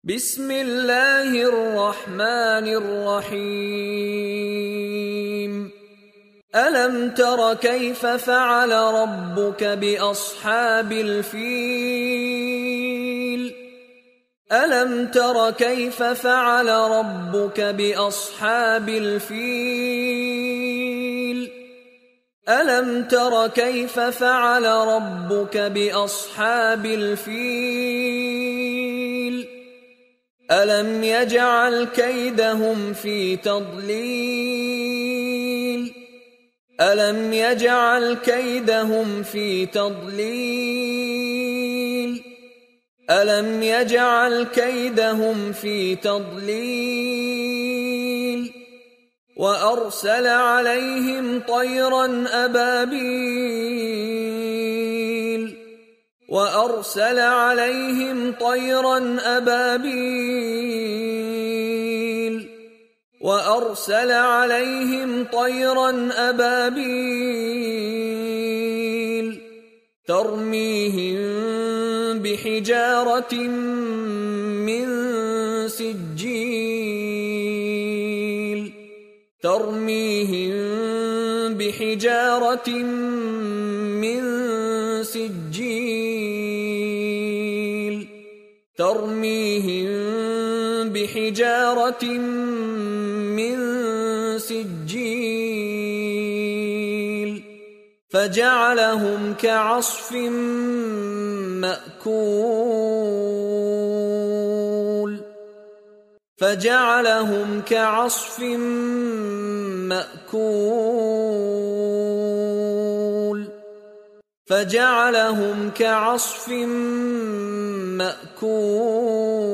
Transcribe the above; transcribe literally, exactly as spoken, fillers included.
بسم الله الرحمن الرحيم ألم تر كيف فعل ربك بأصحاب الفيل ألم تر كيف فعل ربك بأصحاب الفيل ألم تر كيف فعل ربك بأصحاب الفيل ألم يجعل كيدهم في تضليل ألم يجعل كيدهم في تضليل ألم يجعل كيدهم في تضليل وأرسل عليهم طيرا أبابيل وأرسل عليهم طيرا أبابيل وأرسل عليهم طيرا أبابيل ترميهم بحجارة من سجيل ترميهم بحجارة من سجيل ترميهم بحجارة من سجيل فجعلهم كعصف مأكول فجعلهم كعصف مأكول فجعلهم كعصف مأكول